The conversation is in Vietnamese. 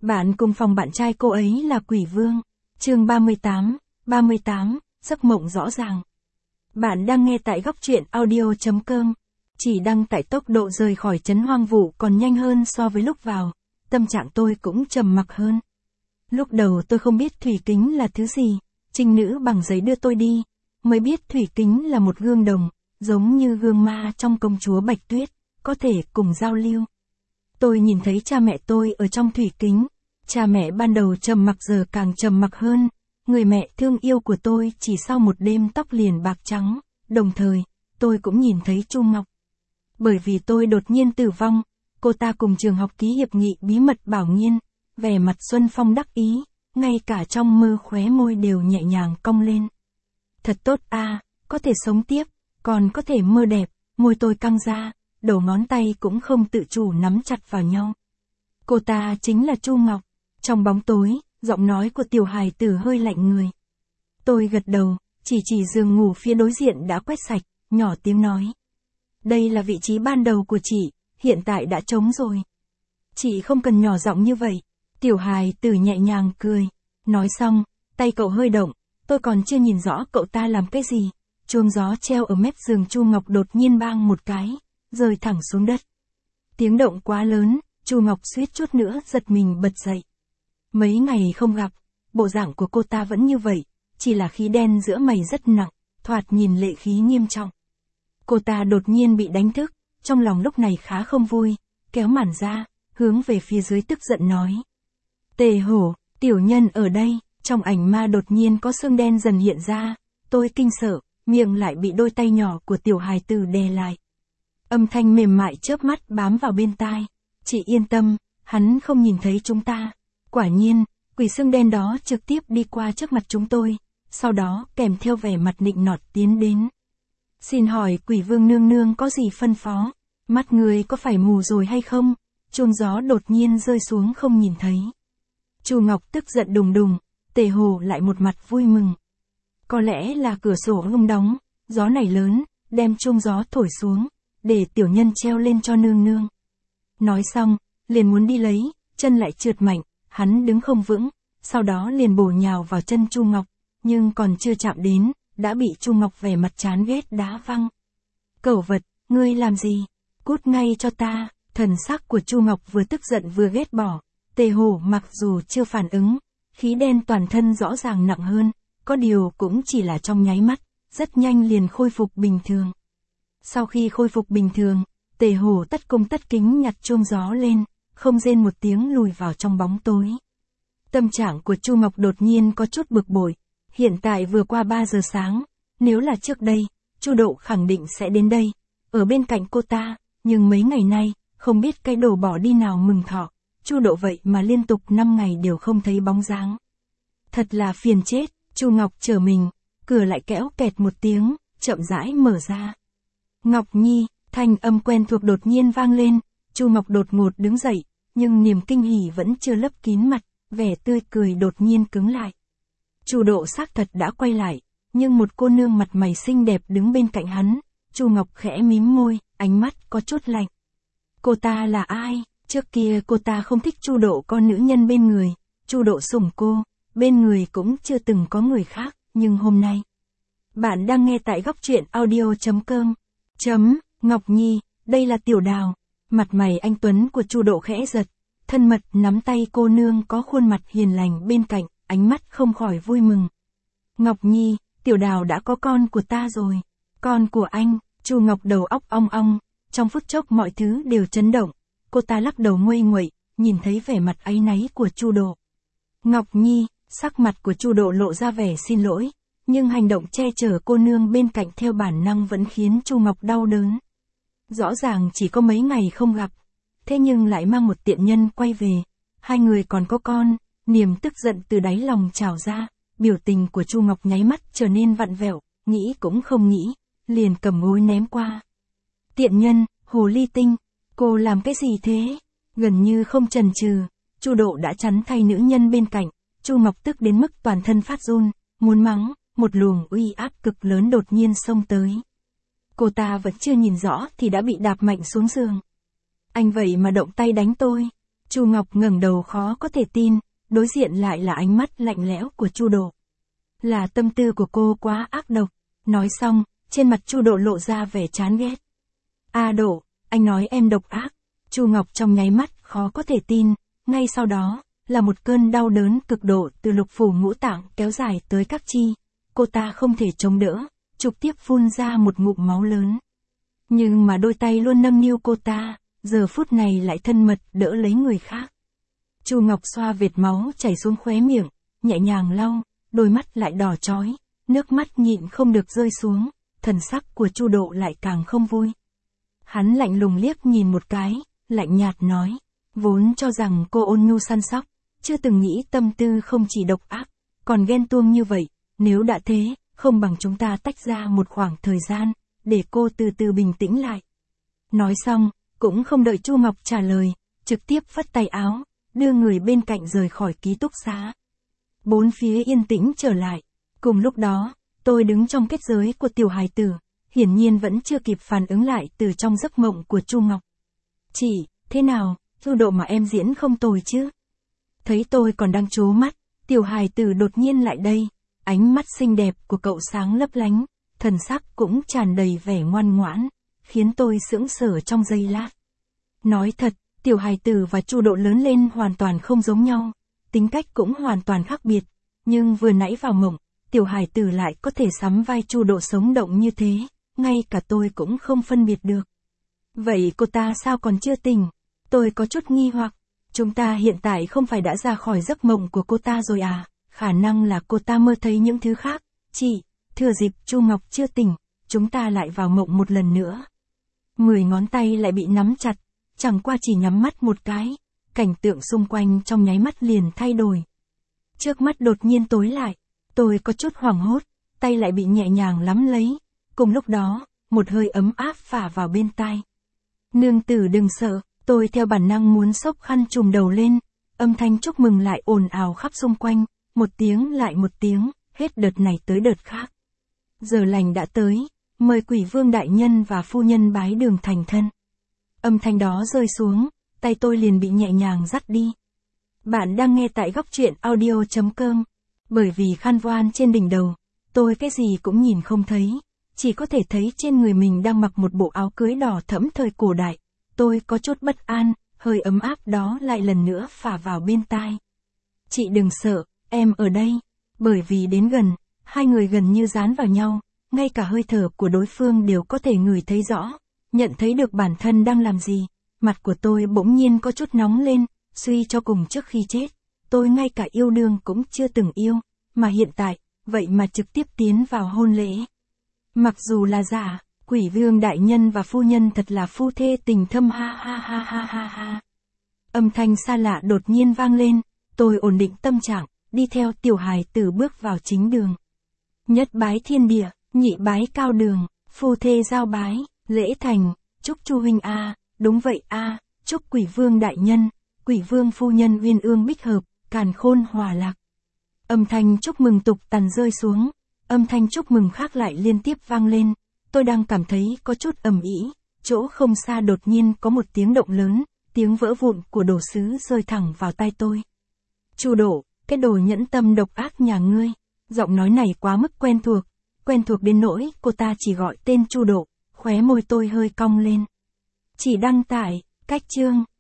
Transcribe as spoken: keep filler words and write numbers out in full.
Bạn cùng phòng bạn trai cô ấy là Quỷ Vương. Chương ba mươi tám, ba mươi tám, giấc mộng rõ ràng. Bạn đang nghe tại góc truyện audio chấm com. Chỉ đăng tại tốc độ rời khỏi trấn hoang vu còn nhanh hơn so với lúc vào. Tâm trạng tôi cũng trầm mặc hơn. Lúc đầu tôi không biết thủy kính là thứ gì. Trinh nữ bằng giấy đưa tôi đi. Mới biết thủy kính là một gương đồng, giống như gương ma trong Công chúa Bạch Tuyết, có thể cùng giao lưu. Tôi nhìn thấy cha mẹ tôi ở trong thủy kính. Cha mẹ ban đầu trầm mặc giờ càng trầm mặc hơn. Người mẹ thương yêu của tôi chỉ sau một đêm tóc liền bạc trắng. Đồng thời, tôi cũng nhìn thấy Chu Ngọc. Bởi vì tôi đột nhiên tử vong, cô ta cùng trường học ký hiệp nghị bí mật bảo nghiên, vẻ mặt Xuân Phong đắc ý, ngay cả trong mơ khóe môi đều nhẹ nhàng cong lên. Thật tốt a, có thể sống tiếp, còn có thể mơ đẹp, môi tôi căng ra, đầu ngón tay cũng không tự chủ nắm chặt vào nhau. Cô ta chính là Chu Ngọc. Trong bóng tối, giọng nói của tiểu hài tử hơi lạnh người. Tôi gật đầu, chỉ chỉ giường ngủ phía đối diện đã quét sạch, nhỏ tiếng nói. Đây là vị trí ban đầu của chị, hiện tại đã trống rồi. Chị không cần nhỏ giọng như vậy. Tiểu hài tử nhẹ nhàng cười. Nói xong, tay cậu hơi động, tôi còn chưa nhìn rõ cậu ta làm cái gì. Chuông gió treo ở mép giường Chu Ngọc đột nhiên bang một cái, rơi thẳng xuống đất. Tiếng động quá lớn, Chu Ngọc suýt chút nữa giật mình bật dậy. Mấy ngày không gặp, bộ dạng của cô ta vẫn như vậy, chỉ là khí đen giữa mày rất nặng, thoạt nhìn lệ khí nghiêm trọng. Cô ta đột nhiên bị đánh thức, trong lòng lúc này khá không vui, kéo màn ra, hướng về phía dưới tức giận nói. Tề Hổ, tiểu nhân ở đây, trong ảnh ma đột nhiên có xương đen dần hiện ra, tôi kinh sợ, miệng lại bị đôi tay nhỏ của tiểu hài tử đè lại. Âm thanh mềm mại chớp mắt bám vào bên tai. Chị yên tâm, hắn không nhìn thấy chúng ta. Quả nhiên, quỷ xương đen đó trực tiếp đi qua trước mặt chúng tôi, sau đó kèm theo vẻ mặt nịnh nọt tiến đến. Xin hỏi Quỷ Vương nương nương có gì phân phó? Mắt người có phải mù rồi hay không? Chuông gió đột nhiên rơi xuống không nhìn thấy. Chu Ngọc tức giận đùng đùng, Tề Hồ lại một mặt vui mừng. Có lẽ là cửa sổ không đóng, gió này lớn, đem chuông gió thổi xuống, để tiểu nhân treo lên cho nương nương. Nói xong, liền muốn đi lấy, chân lại trượt mạnh, hắn đứng không vững, sau đó liền bổ nhào vào chân Chu Ngọc, nhưng còn chưa chạm đến, đã bị Chu Ngọc vẻ mặt chán ghét đá văng. Cẩu vật, ngươi làm gì? Cút ngay cho ta. Thần sắc của Chu Ngọc vừa tức giận vừa ghét bỏ. Tề Hổ mặc dù chưa phản ứng, khí đen toàn thân rõ ràng nặng hơn, có điều cũng chỉ là trong nháy mắt, rất nhanh liền khôi phục bình thường. Sau khi khôi phục bình thường, Tề Hổ tất cung tất kính nhặt chuông gió lên, không rên một tiếng lùi vào trong bóng tối. Tâm trạng của Chu Ngọc đột nhiên có chút bực bội. Hiện tại vừa qua ba giờ sáng, nếu là trước đây, Chu Độ khẳng định sẽ đến đây, ở bên cạnh cô ta, nhưng mấy ngày nay, không biết cái đồ bỏ đi nào mừng thọ, Chu Độ vậy mà liên tục năm ngày đều không thấy bóng dáng. Thật là phiền chết, Chu Ngọc trở mình, cửa lại kéo kẹt một tiếng, chậm rãi mở ra. Ngọc Nhi, thanh âm quen thuộc đột nhiên vang lên, Chu Ngọc đột ngột đứng dậy, nhưng niềm kinh hỉ vẫn chưa lấp kín mặt, vẻ tươi cười đột nhiên cứng lại. Chu Độ xác thật đã quay lại, nhưng một cô nương mặt mày xinh đẹp đứng bên cạnh hắn, Chu Ngọc khẽ mím môi, ánh mắt có chút lạnh. Cô ta là ai? Trước kia cô ta không thích Chu Độ có nữ nhân bên người, Chu Độ sủng cô, bên người cũng chưa từng có người khác, nhưng hôm nay. Bạn đang nghe tại góc truyện audio chấm com. Chấm, Ngọc Nhi, đây là Tiểu Đào. Mặt mày anh tuấn của Chu Độ khẽ giật, thân mật nắm tay cô nương có khuôn mặt hiền lành bên cạnh, ánh mắt không khỏi vui mừng. Ngọc Nhi, Tiểu Đào đã có con của ta rồi. Con của anh? Chu Ngọc đầu óc ong ong, trong phút chốc mọi thứ đều chấn động. Cô ta lắc đầu nguây nguậy, nhìn thấy vẻ mặt áy náy của Chu Độ. Ngọc Nhi, sắc mặt của Chu Độ lộ ra vẻ xin lỗi, nhưng hành động che chở cô nương bên cạnh theo bản năng vẫn khiến Chu Ngọc đau đớn. Rõ ràng chỉ có mấy ngày không gặp, thế nhưng lại mang một tiện nhân quay về, hai người còn có con, niềm tức giận từ đáy lòng trào ra, biểu tình của Chu Ngọc nháy mắt trở nên vặn vẹo, nghĩ cũng không nghĩ, liền cầm gối ném qua. Tiện nhân, hồ ly tinh, cô làm cái gì thế? Gần như không chần chừ, Chu Độ đã chắn thay nữ nhân bên cạnh, Chu Ngọc tức đến mức toàn thân phát run, muốn mắng, một luồng uy áp cực lớn đột nhiên xông tới. Cô ta vẫn chưa nhìn rõ thì đã bị đạp mạnh xuống giường. Anh vậy mà động tay đánh tôi. Chu Ngọc ngẩng đầu khó có thể tin, đối diện lại là ánh mắt lạnh lẽo của Chu Độ. Là tâm tư của cô quá ác độc. Nói xong, trên mặt Chu Độ lộ ra vẻ chán ghét. A Độ, anh nói em độc ác. Chu Ngọc trong nháy mắt khó có thể tin, ngay sau đó, là một cơn đau đớn cực độ từ lục phủ ngũ tạng kéo dài tới các chi. Cô ta không thể chống đỡ, trực tiếp phun ra một ngụm máu lớn. Nhưng mà đôi tay luôn nâng niu cô ta, giờ phút này lại thân mật đỡ lấy người khác. Chu Ngọc xoa vệt máu chảy xuống khóe miệng, nhẹ nhàng lau, đôi mắt lại đỏ chói, nước mắt nhịn không được rơi xuống, thần sắc của Chu Độ lại càng không vui. Hắn lạnh lùng liếc nhìn một cái, lạnh nhạt nói, vốn cho rằng cô ôn nhu săn sóc, chưa từng nghĩ tâm tư không chỉ độc ác, còn ghen tuông như vậy, nếu đã thế, không bằng chúng ta tách ra một khoảng thời gian, để cô từ từ bình tĩnh lại. Nói xong, cũng không đợi Chu Ngọc trả lời, trực tiếp phất tay áo, đưa người bên cạnh rời khỏi ký túc xá. Bốn phía yên tĩnh trở lại. Cùng lúc đó, tôi đứng trong kết giới của tiểu hài tử, hiển nhiên vẫn chưa kịp phản ứng lại từ trong giấc mộng của Chu Ngọc. Chị, thế nào, Chu Độ mà em diễn không tồi chứ? Thấy tôi còn đang trố mắt, tiểu hài tử đột nhiên lại đây, ánh mắt xinh đẹp của cậu sáng lấp lánh, thần sắc cũng tràn đầy vẻ ngoan ngoãn, khiến tôi sững sờ trong giây lát. Nói thật, tiểu hài tử và Chu Độ lớn lên hoàn toàn không giống nhau, tính cách cũng hoàn toàn khác biệt, nhưng vừa nãy vào mộng, tiểu hài tử lại có thể sắm vai Chu Độ sống động như thế, ngay cả tôi cũng không phân biệt được. Vậy cô ta sao còn chưa tỉnh? Tôi có chút nghi hoặc, chúng ta hiện tại không phải đã ra khỏi giấc mộng của cô ta rồi à? Khả năng là cô ta mơ thấy những thứ khác. Chị, thừa dịp Chu Ngọc chưa tỉnh, chúng ta lại vào mộng một lần nữa. Mười ngón tay lại bị nắm chặt, chẳng qua chỉ nhắm mắt một cái, cảnh tượng xung quanh trong nháy mắt liền thay đổi. Trước mắt đột nhiên tối lại, tôi có chút hoảng hốt, tay lại bị nhẹ nhàng nắm lấy, cùng lúc đó, một hơi ấm áp phả vào bên tai. Nương tử đừng sợ, tôi theo bản năng muốn xốc khăn trùm đầu lên, âm thanh chúc mừng lại ồn ào khắp xung quanh, một tiếng lại một tiếng, hết đợt này tới đợt khác. Giờ lành đã tới, mời Quỷ Vương đại nhân và phu nhân bái đường thành thân. Âm thanh đó rơi xuống, tay tôi liền bị nhẹ nhàng dắt đi. Bạn đang nghe tại góc truyện audio chấm com. Bởi vì khăn voan trên đỉnh đầu, tôi cái gì cũng nhìn không thấy, chỉ có thể thấy trên người mình đang mặc một bộ áo cưới đỏ thẫm thời cổ đại. Tôi có chút bất an, hơi ấm áp đó lại lần nữa phả vào bên tai. Chị đừng sợ, em ở đây. Bởi vì đến gần, hai người gần như dán vào nhau, ngay cả hơi thở của đối phương đều có thể ngửi thấy rõ, nhận thấy được bản thân đang làm gì. Mặt của tôi bỗng nhiên có chút nóng lên, suy cho cùng trước khi chết, tôi ngay cả yêu đương cũng chưa từng yêu, mà hiện tại, vậy mà trực tiếp tiến vào hôn lễ. Mặc dù là giả, Quỷ Vương đại nhân và phu nhân thật là phu thê tình thâm ha ha ha ha ha ha. Âm thanh xa lạ đột nhiên vang lên, tôi ổn định tâm trạng, đi theo tiểu hài tử bước vào chính đường. Nhất bái thiên địa, nhị bái cao đường, phu thê giao bái, lễ thành, chúc Chu huynh a, đúng vậy a, chúc Quỷ Vương đại nhân, Quỷ Vương phu nhân uyên ương bích hợp, càn khôn hòa lạc. Âm thanh chúc mừng tục tằn rơi xuống, âm thanh chúc mừng khác lại liên tiếp vang lên, tôi đang cảm thấy có chút ầm ĩ, chỗ không xa đột nhiên có một tiếng động lớn, tiếng vỡ vụn của đồ sứ rơi thẳng vào tai tôi. Chu Độ, cái đồ nhẫn tâm độc ác nhà ngươi. Giọng nói này quá mức quen thuộc, quen thuộc đến nỗi cô ta chỉ gọi tên Chu Độ, khóe môi tôi hơi cong lên. Chỉ đăng tải, cách chương.